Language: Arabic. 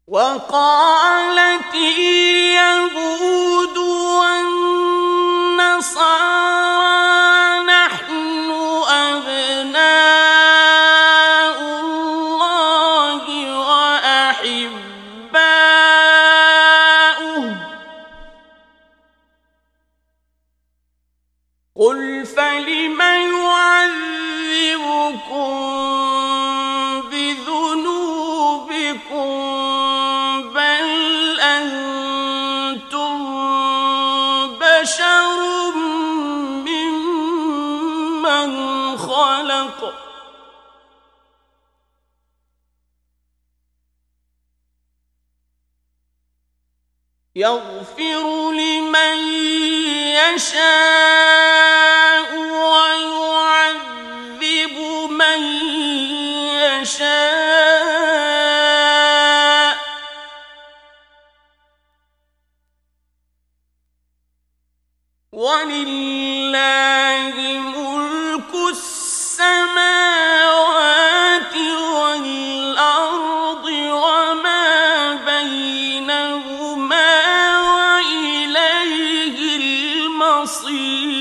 وقالت اليهود والنصارى نحن أبناء الله وأحباؤه قل فلم يعذبكم بذنوبكم بل أنتم بشر ممن خلق يغفر لمن يشاء ويعذب من يشاء ولله ملك السماوات والأرض وما بينهما وإليه المصير